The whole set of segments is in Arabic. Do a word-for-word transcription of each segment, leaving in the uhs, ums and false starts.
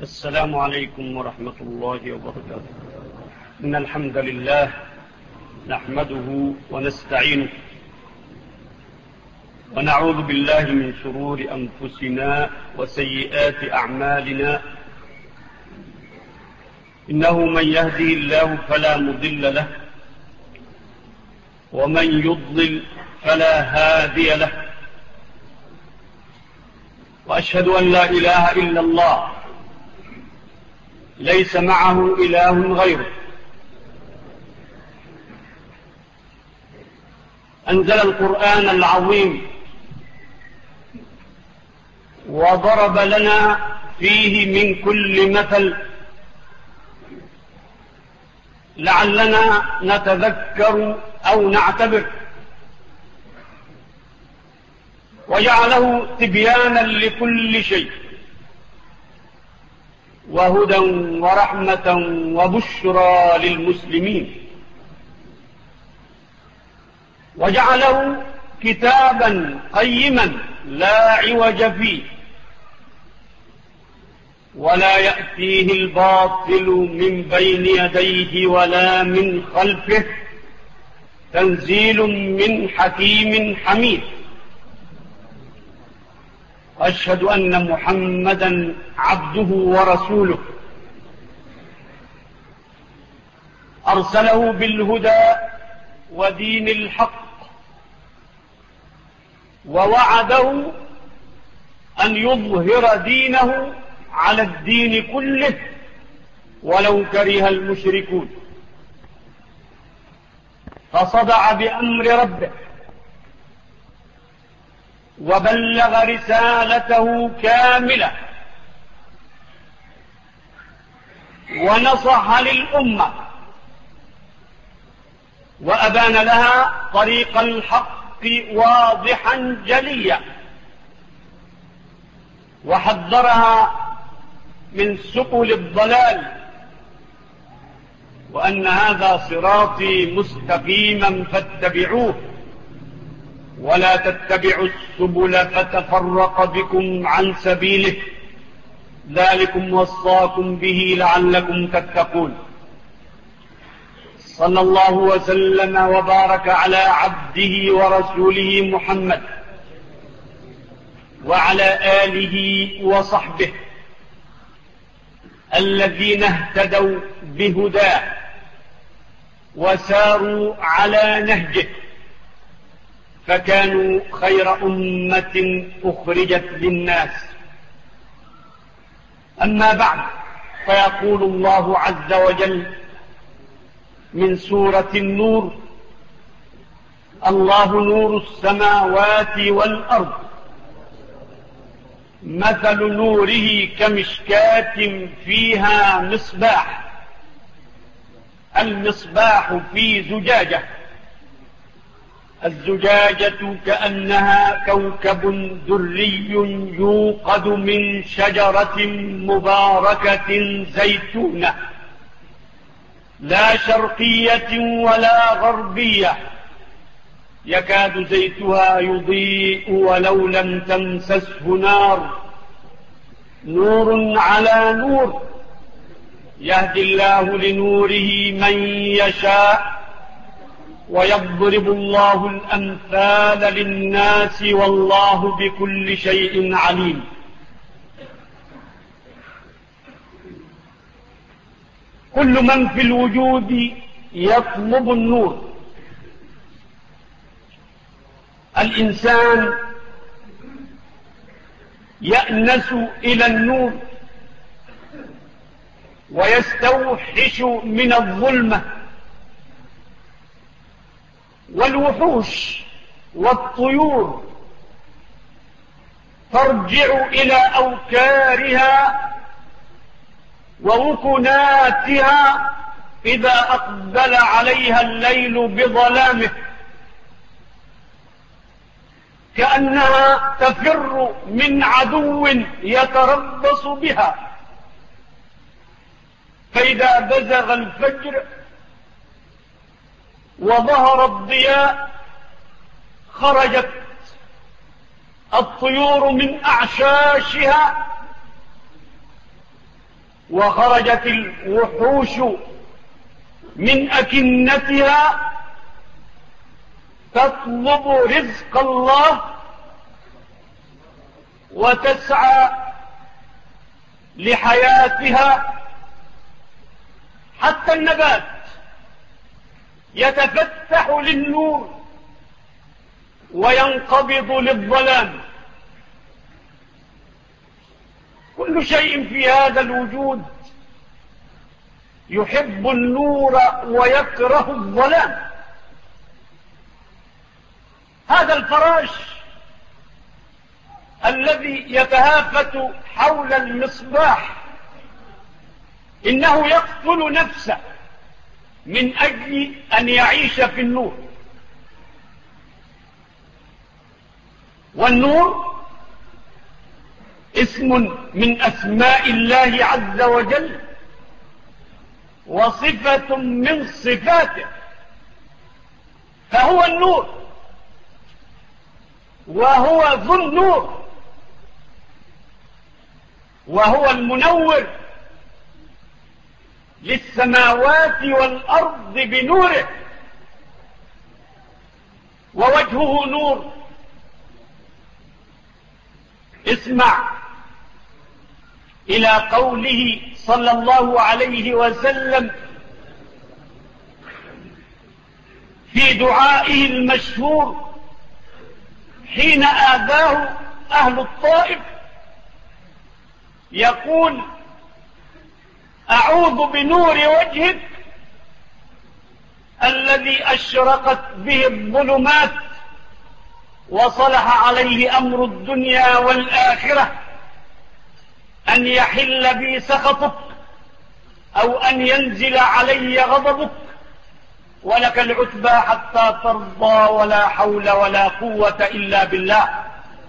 السلام عليكم ورحمة الله وبركاته. إن الحمد لله نحمده ونستعينه ونعوذ بالله من شرور أنفسنا وسيئات أعمالنا. إنه من يهده الله فلا مضل له ومن يضلل فلا هادي له، وأشهد أن لا إله إلا الله ليس معه إله غيره. أنزل القرآن العظيم وضرب لنا فيه من كل مثل لعلنا نتذكر أو نعتبر، وجعله تبيانا لكل شيء وهدى ورحمة وبشرى للمسلمين، وجعله كتابا قيما لا عوج فيه ولا يأتيه الباطل من بين يديه ولا من خلفه، تنزيل من حكيم حميد. أشهد أن محمدا عبده ورسوله أرسله بالهدى ودين الحق، ووعده أن يظهر دينه على الدين كله ولو كره المشركون، فصدع بأمر ربه وبلغ رسالته كاملة ونصح للأمة وأبان لها طريق الحق واضحا جليا، وحذرها من سبل الضلال، وأن هذا صراطي مستقيما فاتبعوه ولا تتبعوا السبل فتفرق بكم عن سبيله، ذلكم وصاكم به لعلكم تتقون. صلى الله وسلم وبارك على عبده ورسوله محمد وعلى آله وصحبه الذين اهتدوا بهداه وساروا على نهجه، فكانوا خير أمة أخرجت للناس. أما بعد، فيقول الله عز وجل من سورة النور: الله نور السماوات والأرض، مثل نوره كمشكاة فيها مصباح، المصباح في زجاجة، الزجاجة كأنها كوكب دري يوقد من شجرة مباركة زيتونة لا شرقية ولا غربية، يكاد زيتها يضيء ولو لم تمسسه نار، نور على نور، يهدي الله لنوره من يشاء، ويضرب الله الأمثال للناس والله بكل شيء عليم. كل من في الوجود يطلب النور. الإنسان يأنس إلى النور ويستوحش من الظلمة، والوحوش والطيور ترجع إلى أوكارها ووكناتها إذا أقبل عليها الليل بظلامه، كأنها تفر من عدو يتربص بها، فإذا بزغ الفجر وظهر الضياء خرجت الطيور من أعشاشها وخرجت الوحوش من أكنتها تطلب رزق الله وتسعى لحياتها، حتى النبات يتفتح للنور وينقبض للظلام. كل شيء في هذا الوجود يحب النور ويكره الظلام. هذا الفراش الذي يتهافت حول المصباح إنه يقتل نفسه من أجل أن يعيش في النور. والنور اسم من أسماء الله عز وجل وصفة من صفاته، فهو النور وهو ذو النور وهو المنور للسماوات والأرض بنوره، ووجهه نور. اسمع إلى قوله صلى الله عليه وسلم في دعائه المشهور حين آذاه أهل الطائف، يقول: أعوذ بنور وجهك الذي أشرقت به الظلمات وصلح عليه أمر الدنيا والآخرة أن يحل بي سخطك أو أن ينزل علي غضبك، ولك العتبى حتى ترضى، ولا حول ولا قوة إلا بالله.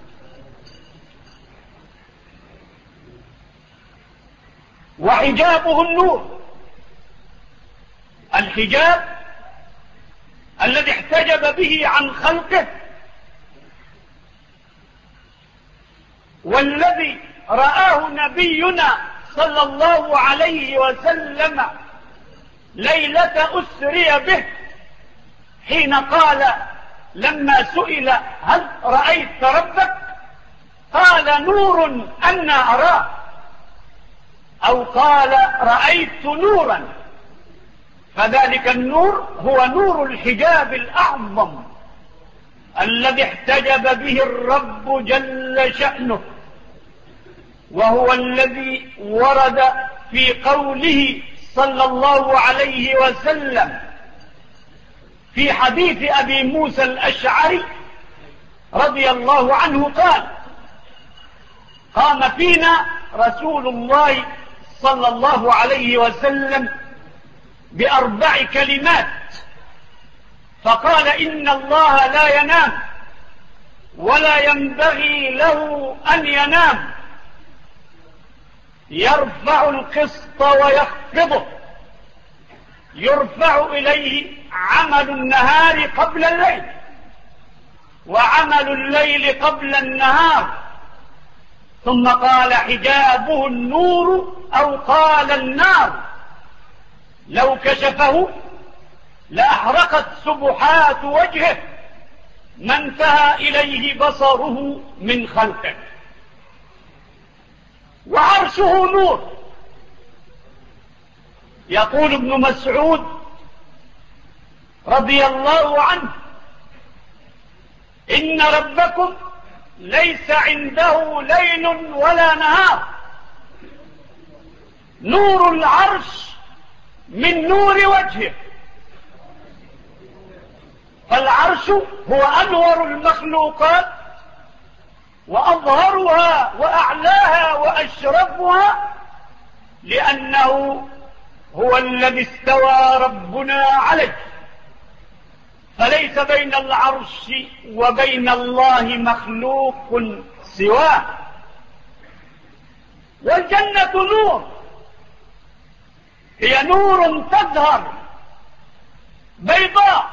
وحجابه النور، الحجاب الذي احتجب به عن خلقه والذي رآه نبينا صلى الله عليه وسلم ليلة أسري به، حين قال لما سئل: هل رأيت ربك؟ قال: نور أنا أراه، أو قال: رأيت نورا. فذلك النور هو نور الحجاب الأعظم الذي احتجب به الرب جل شأنه، وهو الذي ورد في قوله صلى الله عليه وسلم في حديث أبي موسى الأشعري رضي الله عنه قال: قام فينا رسول الله صلى الله عليه وسلم بأربع كلمات، فقال: إن الله لا ينام ولا ينبغي له أن ينام، يرفع القسط ويخفضه، يرفع إليه عمل النهار قبل الليل وعمل الليل قبل النهار. ثم قال: حجابه النور، أو قال النار، لو كشفه لأحرقت سبحات وجهه ما انتهى إليه بصره من خلقه. وعرشه نور. يقول ابن مسعود رضي الله عنه: إن ربكم ليس عنده ليل ولا نهار، نور العرش من نور وجهه. فالعرش هو أنور المخلوقات وأظهرها وأعلاها وأشرفها، لأنه هو الذي استوى ربنا عليه، فليس بين العرش وبين الله مخلوق سواه. والجنة نور، هي نور تظهر بيضاء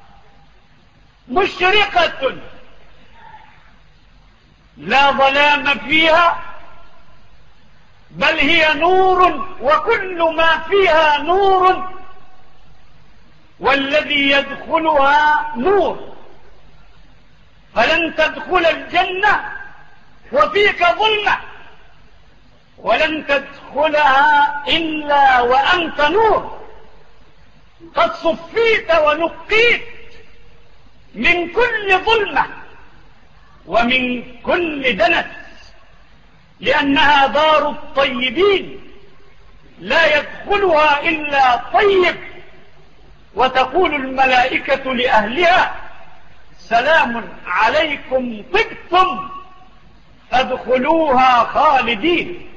مشرقة لا ظلام فيها، بل هي نور وكل ما فيها نور، والذي يدخلها نور. فلن تدخل الجنة وفيك ظلمة، ولن تدخلها إلا وأنت نور، قد صفيت ونقيت من كل ظلمة ومن كل دنس، لأنها دار الطيبين لا يدخلها إلا طيب. وتقول الملائكة لأهلها سلام عليكم طبتم فادخلوها خالدين.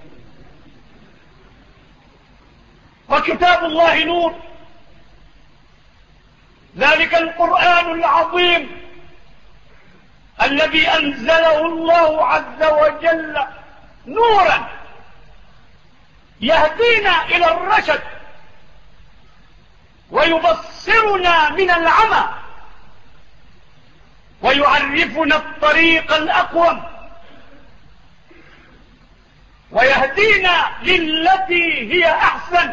وكتاب الله نور، ذلك القرآن العظيم الذي أنزله الله عز وجل نورا يهدينا إلى الرشد ويبصرنا من العمى ويعرفنا الطريق الأقوم ويهدينا للتي هي أحسن.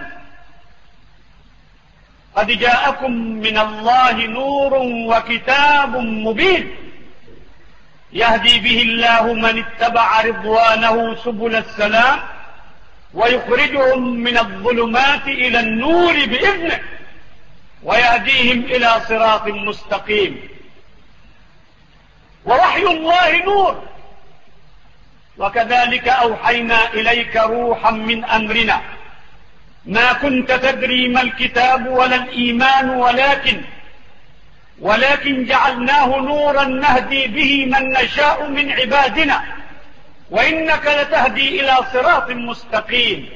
قد جاءكم من الله نور وكتاب مبين يهدي به الله من اتبع رضوانه سبل السلام ويخرجهم من الظلمات إلى النور بإذنه ويهديهم إلى صراط مستقيم. ووحي الله نور، وكذلك أوحينا إليك روحا من أمرنا ما كنت تدري ما الكتاب ولا الإيمان ولكن ولكن جعلناه نورا نهدي به من نشاء من عبادنا وإنك لتهدي إلى صراط مستقيم.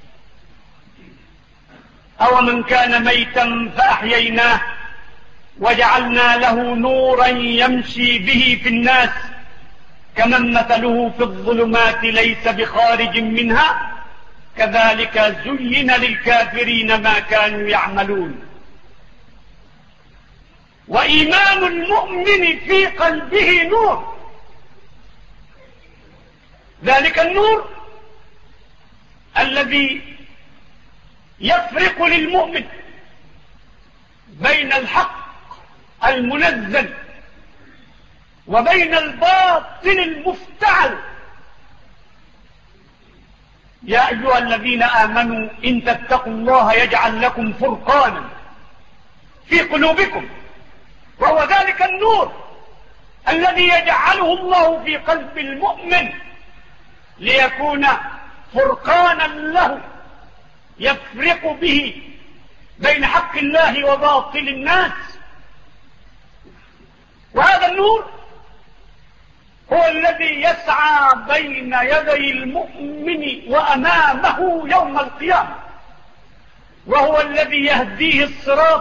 أو من كان ميتا فأحييناه وجعلنا له نورا يمشي به في الناس كمن مثله في الظلمات ليس بخارج منها كذلك زين للكافرين ما كانوا يعملون. وإيمان المؤمن في قلبه نور، ذلك النور الذي يفرق للمؤمن بين الحق المنزل وبين الباطل المفتعل. يا أيها الذين آمنوا إن تتقوا الله يجعل لكم فرقانا في قلوبكم، وهو ذلك النور الذي يجعله الله في قلب المؤمن ليكون فرقانا له يفرق به بين حق الله وباطل الناس. وهذا النور هو الذي يسعى بين يدي المؤمن وأمامه يوم القيامة، وهو الذي يهديه الصراط،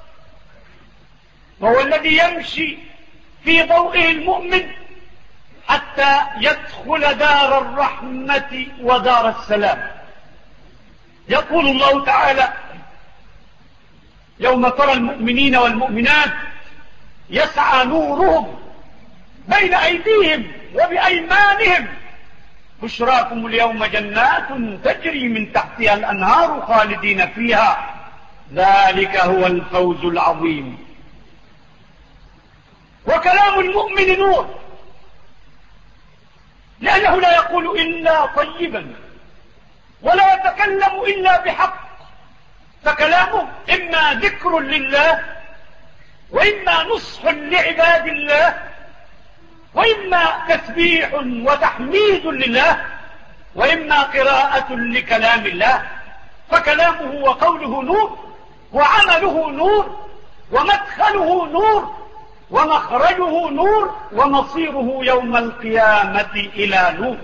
وهو الذي يمشي في ضوئه المؤمن حتى يدخل دار الرحمة ودار السلام. يقول الله تعالى يوم ترى المؤمنين والمؤمنات يسعى نورهم بين أيديهم وبأيمانهم بشراكم اليوم جنات تجري من تحتها الأنهار خالدين فيها ذلك هو الفوز العظيم. وكلام المؤمن نور، لأنه لا يقول إلا طيبا ولا يتكلم إلا بحق، فكلامه إما ذكر لله وإما نصح لعباد الله وإما تسبيح وتحميد لله وإما قراءة لكلام الله. فكلامه وقوله نور، وعمله نور، ومدخله نور، ومخرجه نور، ومصيره يوم القيامة إلى نور.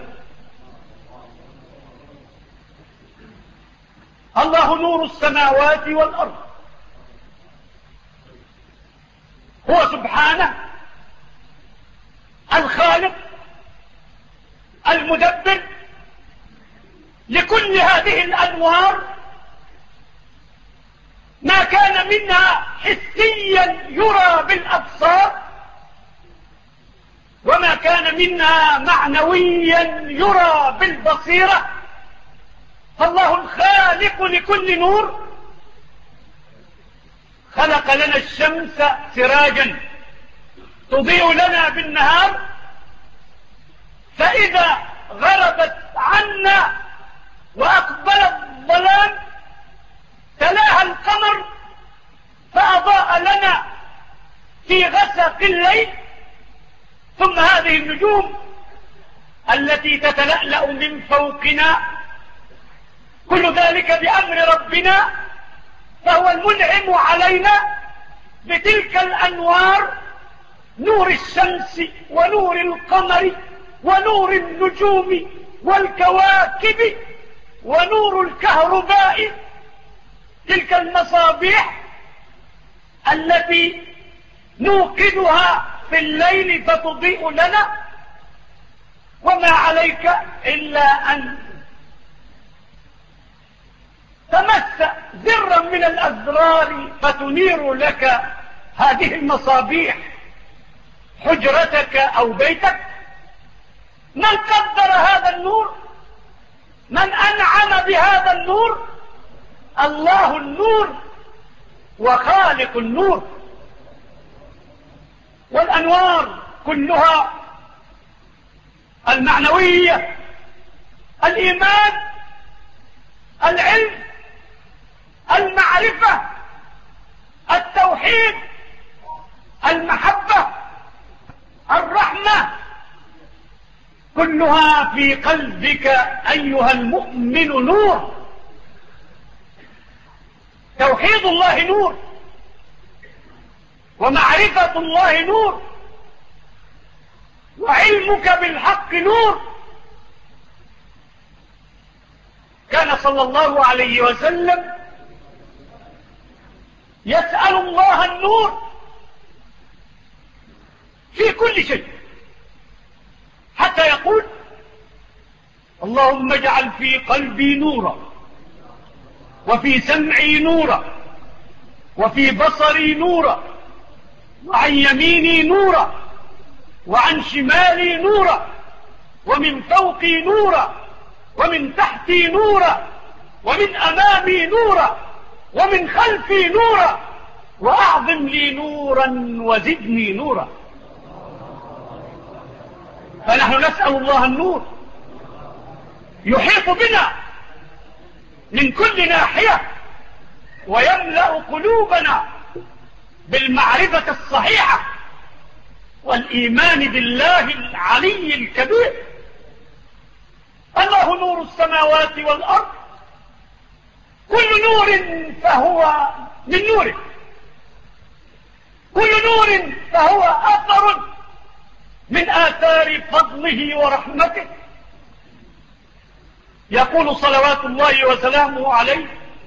الله نور السماوات والأرض، هو سبحانه الخالق المدبر لكل هذه الأنوار، ما كان منها حسيا يرى بالأبصار وما كان منها معنويا يرى بالبصيرة الخالق لكل نور خلق لنا الشمس سراجا تضيء لنا بالنهار، فإذا غربت عنا وأقبل الظلام تلاها القمر فأضاء لنا في غسق الليل. ثم هذه النجوم التي تتلألأ من فوقنا كل ذلك بأمر ربنا، فهو المنعم علينا بتلك الأنوار، نور الشمس ونور القمر ونور النجوم والكواكب ونور الكهرباء، تلك المصابيح التي نوقدها في الليل فتضيء لنا. وما عليك إلا أن تمس زرا من الأزرار فتنير لك هذه المصابيح حجرتك أو بيتك. من قدر هذا النور؟ من أنعم بهذا النور؟ الله النور وخالق النور. والأنوار كلها المعنوية، الإيمان، العلم، المعرفة، التوحيد، المحبة، الرحمة، كلها في قلبك أيها المؤمن نور. توحيد الله نور، ومعرفة الله نور، وعلمك بالحق نور. كان صلى الله عليه وسلم يسأل الله النور في كل شيء، حتى يقول: اللهم اجعل في قلبي نورا، وفي سمعي نورا، وفي بصري نورا، وعن يميني نورا، وعن شمالي نورا، ومن فوقي نورا، ومن تحتي نورا، ومن أمامي نورا، ومن خلفي نورا، وأعظم لي نورا وزدني نورا. فنحن نسأل الله النور يحيط بنا من كل ناحية، ويملأ قلوبنا بالمعرفة الصحيحة والإيمان بالله العلي الكبير. الله نور السماوات والأرض، كل نور فهو من نوره، كل نور فهو أثر من آثار فضله ورحمته. يقول صلوات الله وسلامه عليه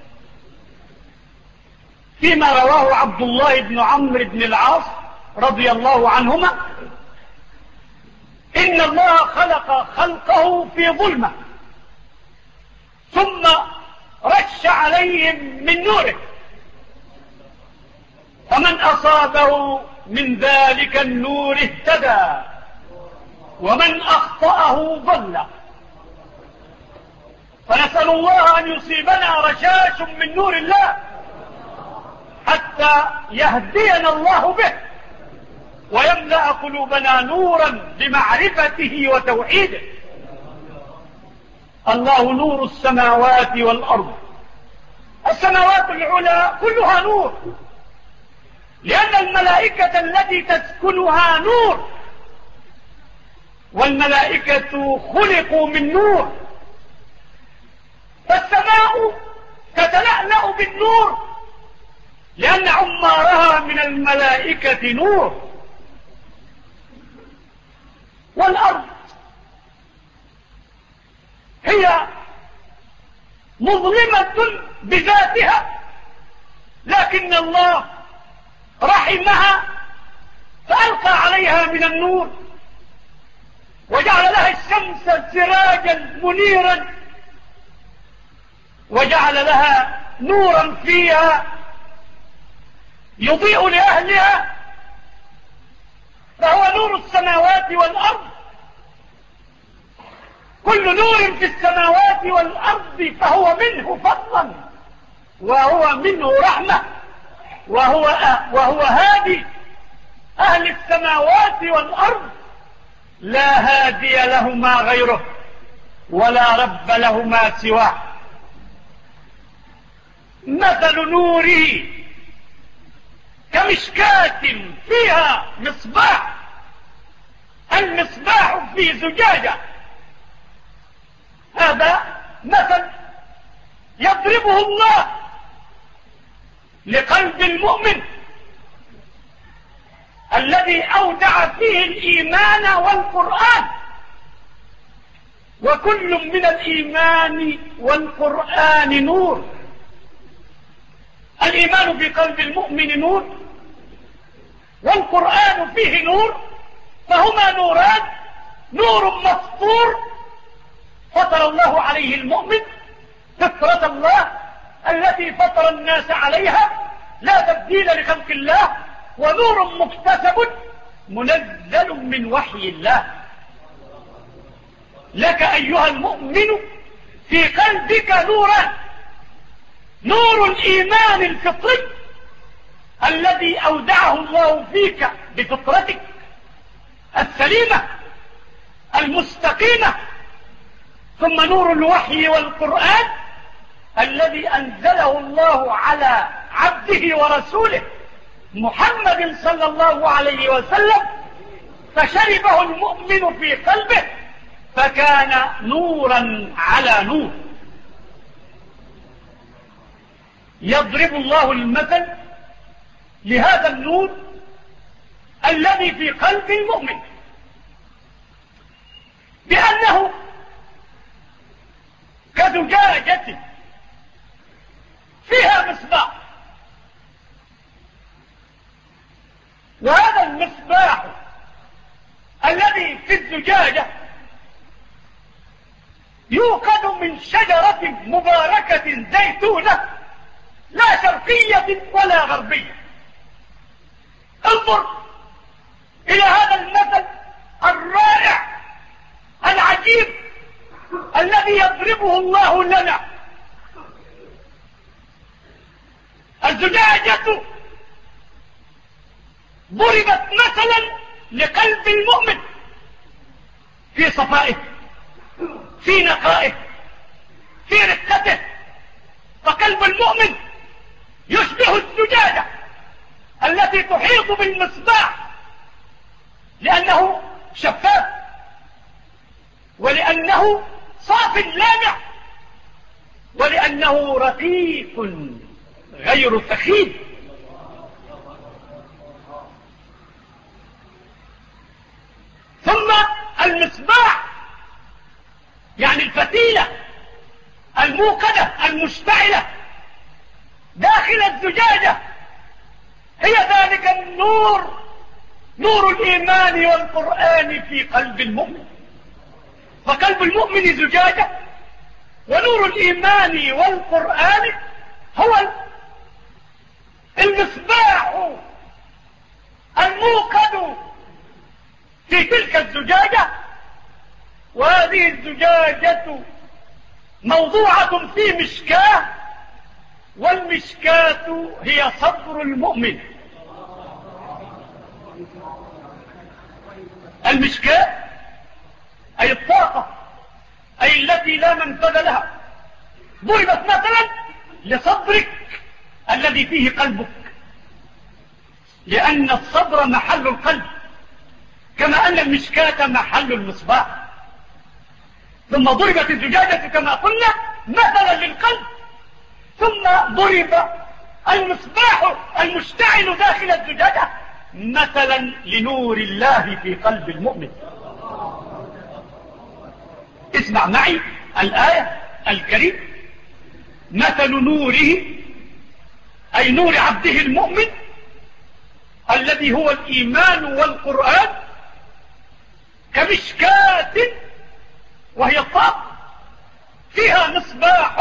فيما رواه عبد الله بن عمرو بن العاص رضي الله عنهما: إن الله خلق خلقه في ظلمة ثم رش عليهم من نوره، فمن أصابه من ذلك النور اهتدى، ومن أخطأه ضل. فنسأل الله أن يصيبنا رشاش من نور الله حتى يهدينا الله به ويملأ قلوبنا نورا بمعرفته وتوحيده. الله نور السماوات والأرض. السماوات العلى كلها نور، لأن الملائكة التي تسكنها نور، والملائكة خلقوا من نور، فالسماء تتلألأ بالنور لأن عمارها من الملائكة نور. والأرض هي مظلمة بذاتها، لكن الله رحمها فألقى عليها من النور، وجعل لها الشمس سراجا منيرا، وجعل لها نورا فيها يضيء لأهلها، فهو نور السماوات والأرض. كل نور في السماوات والأرض فهو منه فضلا وهو منه رحمة، وهو, وهو هادي أهل السماوات والأرض، لا هادي لهما غيره ولا رب لهما سواه. مثل نوره كمشكاة فيها مصباح، المصباح في زجاجة. هذا مثل يضربه الله لقلب المؤمن الذي أودع فيه الإيمان والقرآن. وكل من الإيمان والقرآن نور. الإيمان في قلب المؤمن نور، والقرآن فيه نور، فهما نوران. نور مفطور فطر الله عليه المؤمن فطرة الله التي فطر الناس عليها لا تبديل لخلق الله، ونور مكتسب منزل من وحي الله. لك أيها المؤمن في قلبك نوران: نور الإيمان الفطري الذي أودعه الله فيك بفطرتك السليمة المستقيمة، ثم نور الوحي والقرآن الذي أنزله الله على عبده ورسوله محمد صلى الله عليه وسلم، فشربه المؤمن في قلبه فكان نورا على نور. يضرب الله المثل لهذا النور الذي في قلب المؤمن بأنه كزجاجة فيها مصباح، وهذا المصباح الذي في الزجاجة يوقد من شجرة مباركة زيتونة لا شرقية ولا غربية. انظر إلى هذا المثل الرائع العجيب الذي يضربه الله لنا. الزجاجة ضربت مثلا لقلب المؤمن في صفائه، في نقائه، في رقته. فقلب المؤمن يشبه الزجاجة التي تحيط بالمصباح، لأنه شفاف ولأنه صاف لامع ولأنه رقيق غير ثخين. ثم المصباح يعني الفتيلة الموقدة المشتعلة داخل الزجاجة هي ذلك النور، نور الإيمان والقرآن في قلب المؤمن. فقلب المؤمن زجاجة، ونور الإيمان والقرآن هو المصباح الموقد في تلك الزجاجة. وهذه الزجاجة موضوعة في مشكاة، والمشكاة هي صدر المؤمن. المشكاة أي الطاقة، أي التي لا منفذ لها، ضربت مثلا لصدرك الذي فيه قلبك، لأن الصدر محل القلب كما أن المشكاة محل المصباح. ثم ضربت الزجاجة كما قلنا مثلا للقلب، ثم ضرب المصباح المشتعل داخل الزجاجة مثلا لنور الله في قلب المؤمن. اسمع معي الآية الكريمة: مثل نوره أي نور عبده المؤمن الذي هو الإيمان والقرآن كمشكاة، وهي الطاقة، فيها مصباح،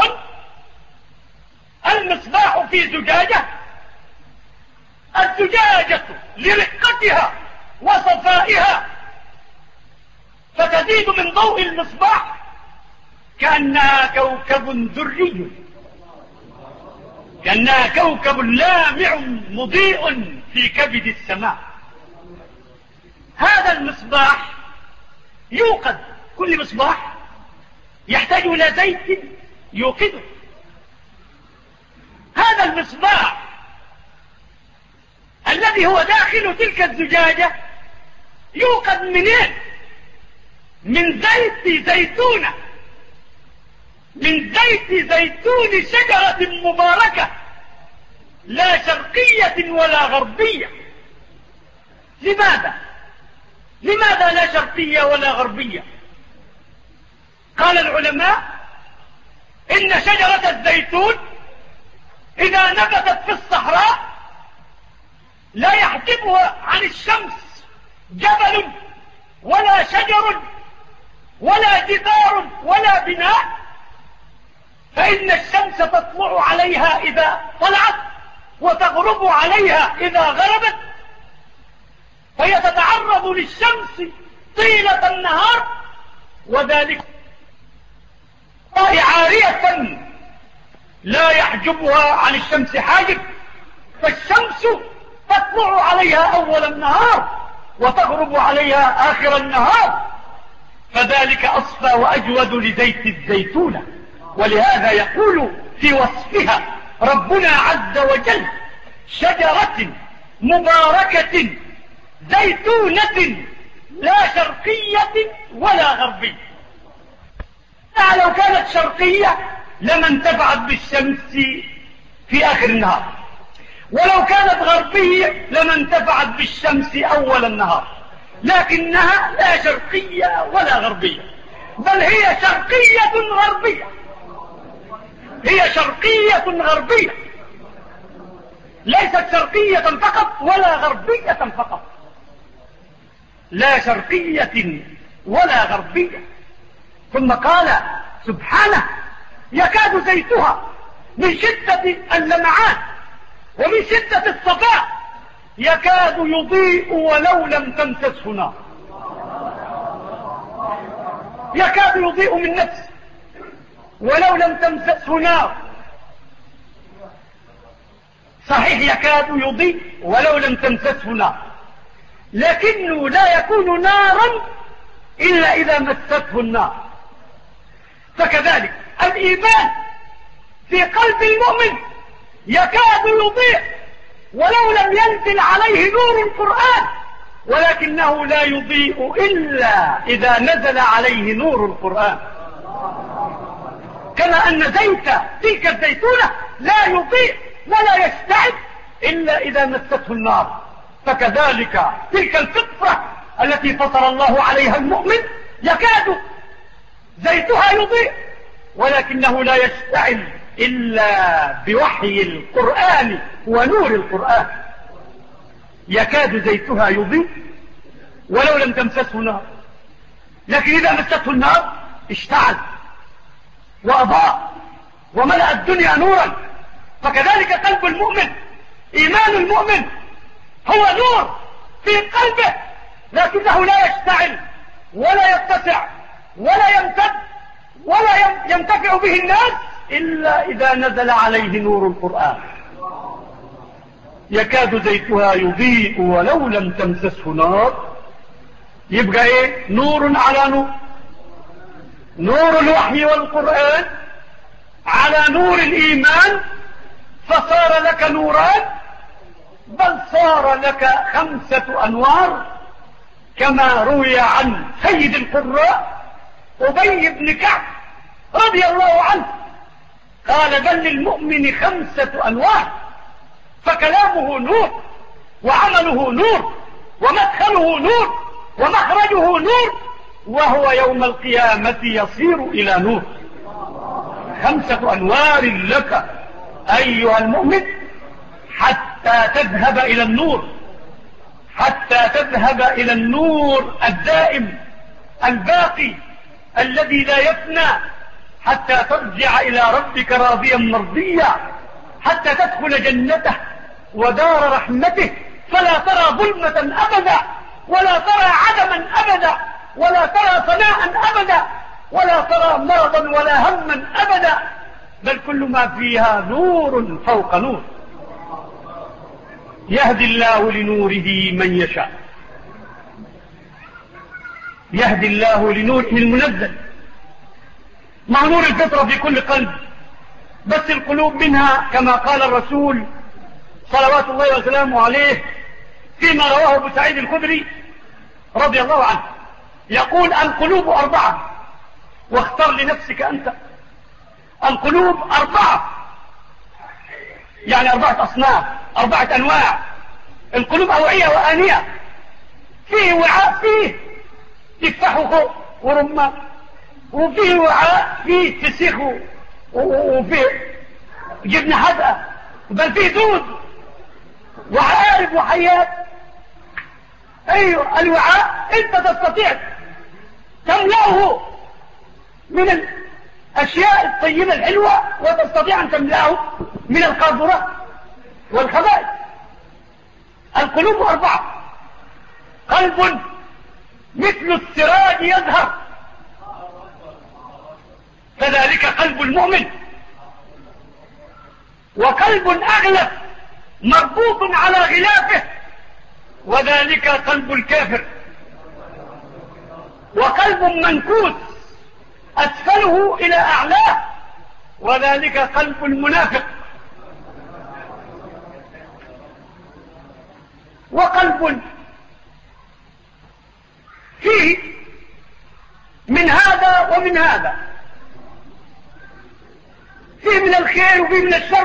المصباح في زجاجة، الزجاجة لرقتها وصفائها فتزيد من ضوء المصباح كأنها كوكب دري، كأنها كوكب لامع مضيء في كبد السماء. هذا المصباح يوقد، كل مصباح يحتاج إلى زيت يوقده. هذا المصباح الذي هو داخل تلك الزجاجة يوقد منين؟ من زيت زيتونة، من زيت زيتون شجرة مباركة لا شرقية ولا غربية. لماذا؟ لماذا لا شرقية ولا غربية؟ قال العلماء إن شجرة الزيتون إذا نبتت في الصحراء لا يحجبها عن الشمس جبل ولا شجر ولا جدار ولا بناء، فإن الشمس تطلع عليها إذا طلعت وتغرب عليها إذا غربت، فهي تتعرض للشمس طيلة النهار، وذلك عارية لا يحجبها عن الشمس حاجب، فالشمس تطلع عليها أول النهار وتغرب عليها آخر النهار، فذلك أصفى وأجود لزيت الزيتونة. ولهذا يقول في وصفها ربنا عز وجل: شجرة مباركة زيتونة لا شرقية ولا غربية. لو كانت شرقية لما انتفعت بالشمس في آخر النهار، ولو كانت غربية لما انتفعت بالشمس أول النهار، لكنها لا شرقية ولا غربية، بل هي شرقية غربية، هي شرقية غربية، ليست شرقية فقط ولا غربية فقط، لا شرقية ولا غربية. ثم قال سبحانه: يكاد زيتها من شدة اللمعان ومن شدة الصفاء يكاد يضيء ولو لم تمسسه نار. يكاد يضيء من نفسه ولو لم تمسسه نار. صحيح يكاد يضيء ولو لم تمسسه نار، لكنه لا يكون نارا إلا إذا مسته النار. فكذلك الإيمان في قلب المؤمن يكاد يضيء ولو لم ينزل عليه نور القرآن، ولكنه لا يضيء إلا إذا نزل عليه نور القرآن. كما أن زيت تلك الزيتونة لا يضيء ولا يشتعل إلا إذا مسته النار، فكذلك تلك الفطرة التي فطر الله عليها المؤمن يكاد زيتها يضيء ولكنه لا يشتعل إلا بوحي القرآن ونور القرآن. يكاد زيتها يضيء ولو لم تمسسه نار، لكن إذا مسته النار اشتعل وأضاء وملأ الدنيا نورا. فكذلك قلب المؤمن، إيمان المؤمن هو نور في قلبه، لكنه لا يشتعل ولا يتسع ولا يمتد ولا ينتفع به الناس إلا إذا نزل عليه نور القرآن. يكاد زيتها يضيء ولو لم تمسسه نار. يبقى ايه؟ نور على نور، نور الوحي والقرآن على نور الإيمان، فصار لك نوران، بل صار لك خمسة أنوار، كما روي عن سيد القراء أبي بن كعب رضي الله عنه قال: بل للمؤمن خمسة أنوار، فكلامه نور، وعمله نور، ومدخله نور، ومخرجه نور، وهو يوم القيامة يصير إلى نور. خمسة أنوار لك أيها المؤمن حتى تذهب إلى النور، حتى تذهب إلى النور الدائم الباقي الذي لا يفنى، حتى ترجع إلى ربك راضيا مرضيا، حتى تدخل جنته ودار رحمته، فلا ترى ظلمة أبدا، ولا ترى عدما أبدا، ولا ترى فناء أبدا، ولا ترى مرضا ولا هما أبدا، بل كل ما فيها نور فوق نور. يهدي الله لنوره من يشاء، يهدي الله لنوره المنزل. مع نور الفطرة في كل قلب، بس القلوب منها كما قال الرسول صلوات الله وسلامه عليه فيما رواه ابو سعيد الخدري رضي الله عنه، يقول القلوب أربعة، واختر لنفسك أنت. القلوب أربعة، يعني أربعة أصناف، أربعة أنواع. القلوب أوعية وآنية، فيه وعاء فيه تفاح ورمان، وفيه وعاء فيه فسيخ وفيه جبنة حدقة، بل فيه دود وعقارب وحيات. ايوه الوعاء انت تستطيع تملأه من الاشياء الطيبة الحلوة، وتستطيع ان تملأه من القاذورات والخبائث. القلوب أربعة: قلب مثل السراج يزهر، كذلك قلب المؤمن. وقلب أغلف مربوط على غلافه، وذلك قلب الكافر. وقلب منكوس أسفله إلى أعلاه، وذلك قلب المنافق. وقلب فيه من هذا ومن هذا، فيه من الخير وفيه من الشر.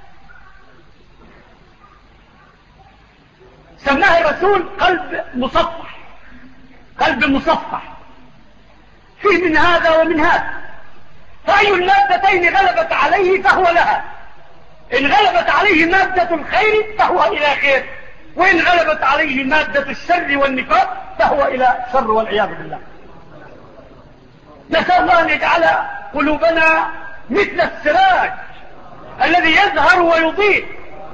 سماه الرسول قلب مصفح، قلب مصفح فيه من هذا ومن هذا. فأي المادتين غلبت عليه فهو لها. إن غلبت عليه مادة الخير فهو إلى خير، وإن غلبت عليه مادة الشر والنفاق فهو إلى شر والعياذ بالله. نسأل الله أن يجعل قلوبنا مثل السراج الذي يزهر ويضيء.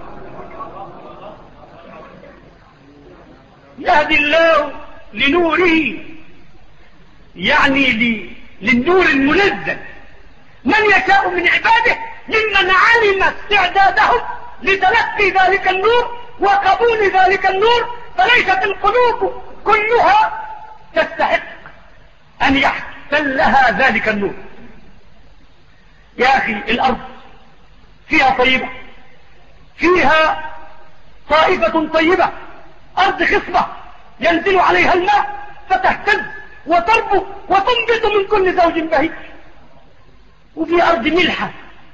يهدي الله لنوره، يعني للنور المنزل، من يشاء من عباده ممن علم استعدادهم لتلقي ذلك النور وقبول ذلك النور. فليست القلوب كلها تستحق أن يحتلها ذلك النور. يا أخي الأرض فيها طيبة، فيها طائفة طيبة، أرض خصبة ينزل عليها الماء فتهتز وتربو وتنبت من كل زوج بهيج. وفي أرض ملحة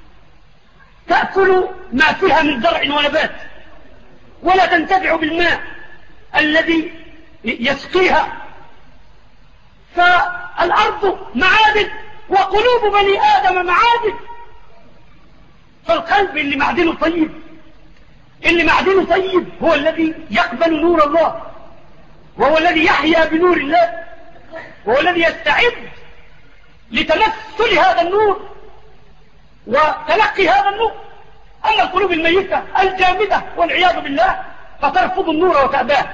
تأكل ما فيها من زرع ونبات، ولا تنتفع بالماء الذي يسقيها. فالأرض معادن، وقلوب بني آدم معادن. فالقلب اللي معدنه طيب، اللي معدنه طيب هو الذي يقبل نور الله، وهو الذي يحيا بنور الله، وهو الذي يستعد لتمثل هذا النور وتلقي هذا النور. أما القلوب الميتة الجامدة والعياذ بالله فترفض النور وتأباه.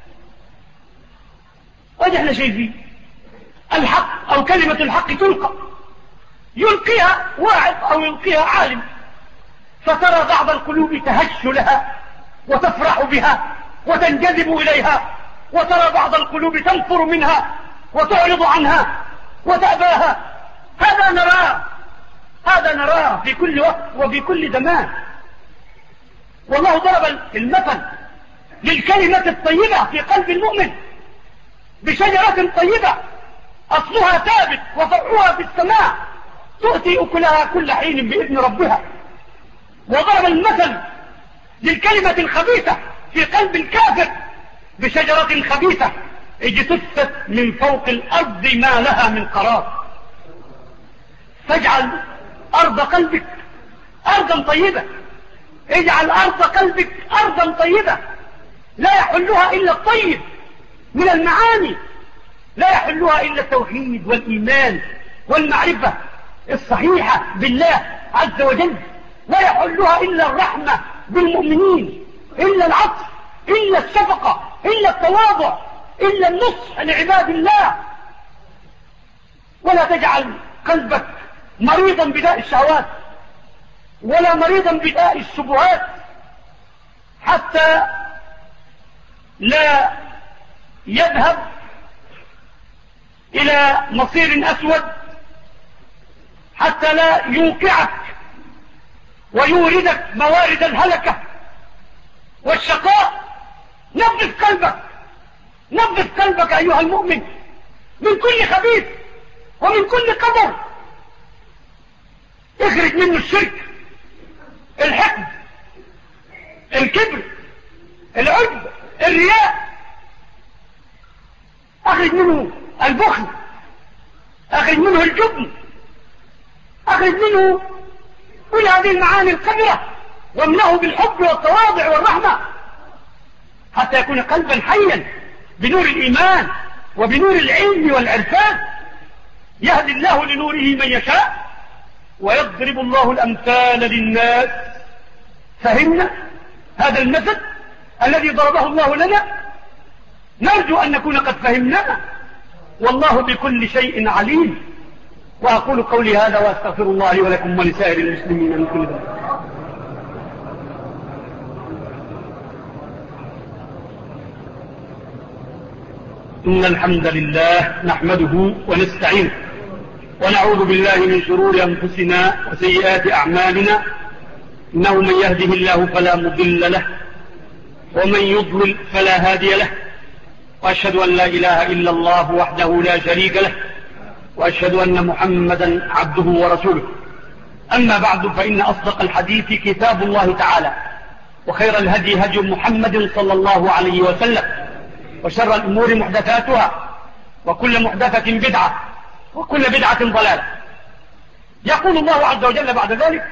وإذا احنا شايفين الحق أو كلمة الحق تلقى، يلقيها واعظ أو يلقيها عالم، فترى بعض القلوب تهش لها وتفرح بها وتنجذب إليها، وترى بعض القلوب تنفر منها وتعرض عنها وتأباها. هذا نراه، هذا نراه في كل وقت وفي كل زمان. والله ضرب المثل للكلمة الطيبة في قلب المؤمن بشجرة طيبة أصلها ثابت وفرعها في السماء تؤتي أكلها كل حين بإذن ربها. وضرب المثل للكلمة الخبيثة في قلب الكافر بشجرة خبيثة اجتثت من فوق الأرض ما لها من قرار. فاجعل أرض قلبك أرضا طيبة، اجعل أرض قلبك أرضا طيبة لا يحلها إلا الطيب من المعاني، لا يحلها إلا التوحيد والإيمان والمعرفة الصحيحة بالله عز وجل، لا يحلها إلا الرحمة بالمؤمنين، إلا العطف، إلا الشفقة، إلا التواضع، إلا النصح لعباد الله. ولا تجعل قلبك مريضا بداء الشهوات ولا مريضا بداء الشبهات، حتى لا يذهب إلى مصير أسود، حتى لا يوقعك ويوردك موارد الهلكة والشقاء. نظف قلبك، نظف قلبك أيها المؤمن من كل خبيث ومن كل قدر. اخرج منه الشرك، الحقد، الكبر، العجب، الرياء. اخرج منه البخل، اخرج منه الجبن، اخرج منه كل هذه المعاني القذرة، واملأه بالحب والتواضع والرحمة، حتى يكون قلبا حيا بنور الإيمان وبنور العلم والعرفان. يهدي الله لنوره من يشاء ويضرب الله الأمثال للناس. فهمنا هذا المثل الذي ضربه الله لنا؟ نرجو أن نكون قد فهمناه، والله بكل شيء عليم. وأقول قولي هذا وأستغفر الله لي ولكم ولسائر المسلمين من كل ذنب. إن الحمد لله نحمده ونستعينه ونعوذ بالله من شرور أنفسنا وسيئات أعمالنا، إنه من يهده الله فلا مضل له ومن يضلل فلا هادي له، وأشهد أن لا إله إلا الله وحده لا شريك له، وأشهد أن محمدا عبده ورسوله. أما بعد، فإن أصدق الحديث كتاب الله تعالى، وخير الهدي هدي محمد صلى الله عليه وسلم، وشر الأمور محدثاتها، وكل محدثة بدعة، وكل بدعة ضلالة. يقول الله عز وجل بعد ذلك: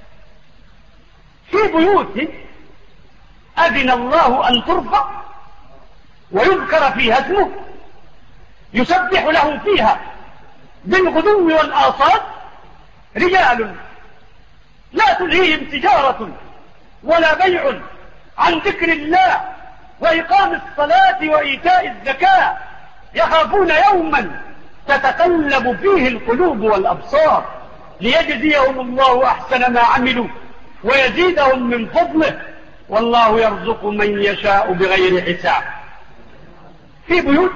في بيوت أذن الله أن ترفع ويذكر فيها اسمه يسبح له فيها بالغدو والآصال رجال لا تلهيهم تجارة ولا بيع عن ذكر الله وإقام الصلاة وإيتاء الزكاة يخافون يوما تتقلب فيه القلوب والأبصار ليجزيهم الله أحسن ما عملوا ويزيدهم من فضله والله يرزق من يشاء بغير حساب. في بيوت،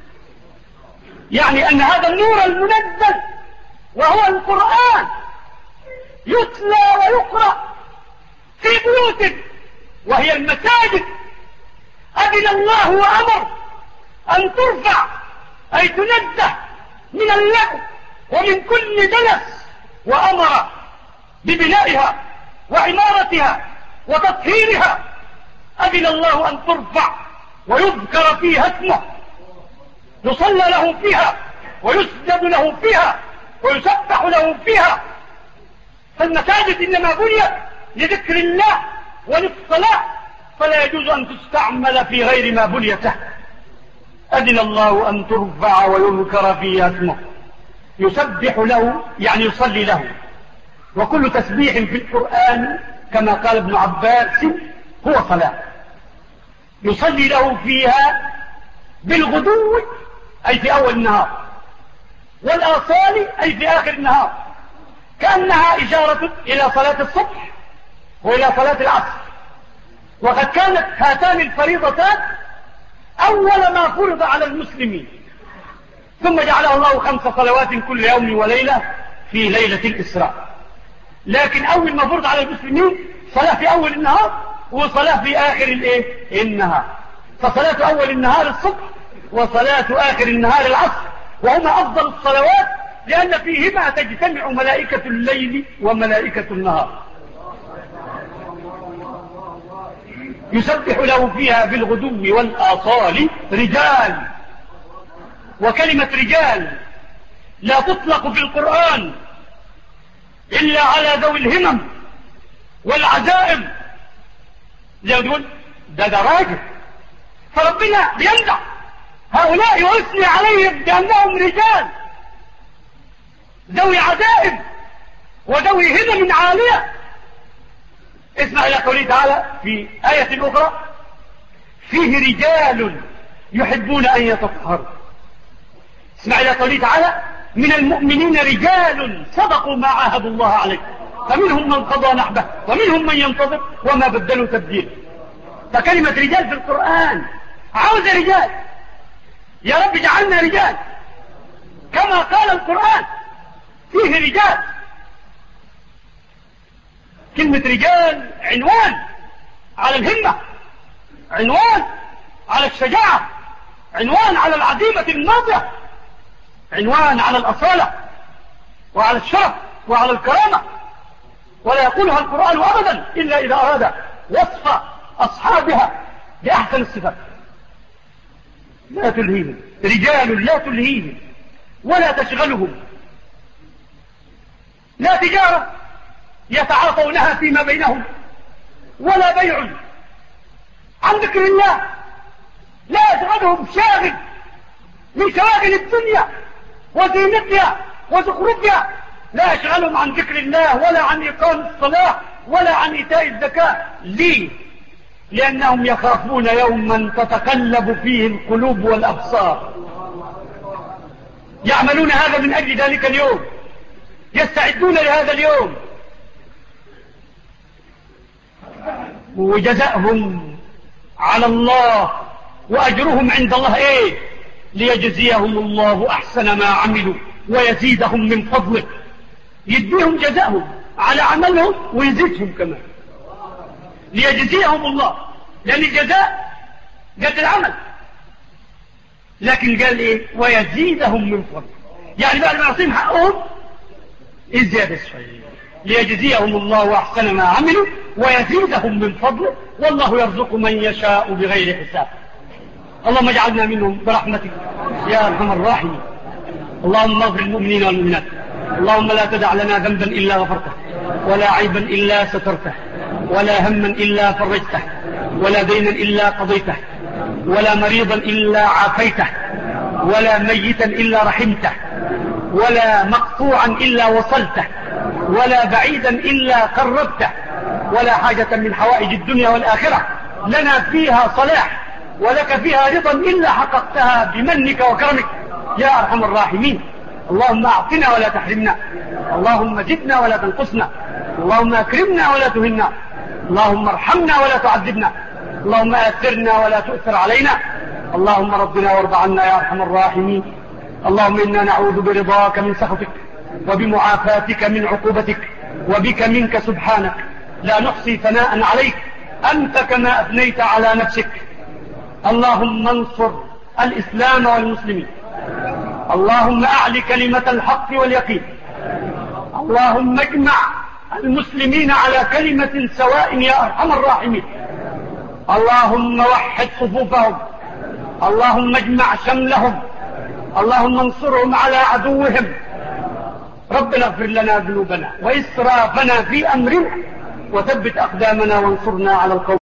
يعني أن هذا النور المنزل وهو القرآن يتلى ويقرأ في بيوت وهي المساجد، أذن الله وأمر أن ترفع، أي تنزه من اللغو ومن كل دنس، وأمر ببنائها وعمارتها وتطهيرها. أذن الله أن ترفع ويذكر فيها اسمه، يصلى له فيها ويسجد له فيها ويسبح له فيها. فالمساجد إنما بنيت لذكر الله وللصلاة، فلا يجوز أن تستعمل في غير ما بنيت له. أذن الله أن ترفع ويذكر فيها اسمه يسبح له، يعني يصلي له. وكل تسبيح في القرآن كما قال ابن عباس هو صلاة. يصلي له فيها بالغدو أي في أول النهار، والآصال أي في آخر النهار، كأنها إشارة إلى صلاة الصبح وإلى صلاة العصر. وقد كانت هاتان الفريضتان أول ما فرض على المسلمين، ثم جعلها الله خمس صلوات كل يوم وليلة في ليلة الإسراء. لكن أول ما فرض على المسلمين صلاة في أول النهار وصلاة في آخر الإيه؟ النهار. فصلاة أول النهار الصبح وصلاة آخر النهار العصر، وهما أفضل الصلوات لأن فيهما تجتمع ملائكة الليل وملائكة النهار. يسبح له فيها بالغدو والآصال رجال. وكلمة رجال لا تطلق في القرآن إلا على ذوي الهمم والعزائم. زي يقول ده دراجة، فربنا بيمدح هؤلاء ويثني عليهم بأنهم رجال ذوي عزائم وذوي همم عالية. اسمع إلى قوله تعالى في آية أخرى: فيه رجال يحبون أن يتطهروا. اسمع إلى قوله تعالى: من المؤمنين رجال صدقوا ما عاهدوا الله عليه، فمنهم من قضى نحبه ومنهم من ينتظر وما بدلوا تبديلا. فكلمة رجال في القرآن عاوز رجال، يا رب اجعلنا رجال كما قال القرآن فيه رجال. كلمة رجال عنوان على الهمة، عنوان على الشجاعة، عنوان على العزيمة الماضية، عنوان على الأصالة وعلى الشرف وعلى الكرامة. ولا يقولها القرآن أبدا إلا إذا أراد وصف أصحابها بأحسن الصفات. لا تلهيهم رجال، لا تلهيهم ولا تشغلهم لا تجارة يتعاطونها فيما بينهم ولا بيع عن ذكر الله. لا يشغلهم شاغل من شواغل الدنيا وزينتها وزخرفها، لا يشغلهم عن ذكر الله ولا عن إقام الصلاة ولا عن إيتاء الزكاة. ليه؟ لأنهم يخافون يوما تتقلب فيه القلوب والأبصار. يعملون هذا من أجل ذلك اليوم، يستعدون لهذا اليوم، وجزاءهم على الله وأجرهم عند الله إيه؟ ليجزيهم الله أحسن ما عملوا ويزيدهم من فضله. يديهم جزاءهم على عملهم ويزيدهم كمان، ليجزيهم الله، لأن الجزاء قد العمل، لكن قال إيه؟ ويزيدهم من فضله. يعني بعد ما يعطيهم حقهم الزيادة شوية، ليجزيهم الله أحسن ما عملوا ويزيدهم من فضله، والله يرزق من يشاء بغير حساب. اللهم اجعلنا منهم برحمتك يا أرحم الراحمين. اللهم اغفر للمؤمنين والمؤمنات. اللهم لا تدع لنا ذنبا إلا غفرته، ولا عيبا إلا سترته، ولا هما إلا فرجته، ولا دينا إلا قضيته، ولا مريضا إلا عافيته، ولا ميتا إلا رحمته، ولا مقطوعا إلا وصلته، ولا بعيدا إلا قربته، ولا حاجة من حوائج الدنيا والآخرة لنا فيها صلاح ولك فيها رضا إلا حققتها بمنك وكرمك يا أرحم الراحمين. اللهم أعطنا ولا تحرمنا، اللهم زدنا ولا تنقصنا، اللهم أكرمنا ولا تهنا، اللهم ارحمنا ولا تعذبنا، اللهم آثرنا ولا تؤثر علينا، اللهم ربنا وارض عنا يا أرحم الراحمين. اللهم إنا نعوذ برضاك من سخطك وبمعافاتك من عقوبتك، وبك منك سبحانك لا نحصي ثناء عليك أنت كما أثنيت على نفسك. اللهم انصر الإسلام والمسلمين، اللهم أعل كلمة الحق واليقين، اللهم اجمع المسلمين على كلمة سواء يا أرحم الراحمين. اللهم وحد صفوفهم، اللهم اجمع شملهم، اللهم انصرهم على عدوهم. ربنا اغفر لنا ذنوبنا وإسرافنا في أمرنا وثبت أقدامنا وانصرنا على القوم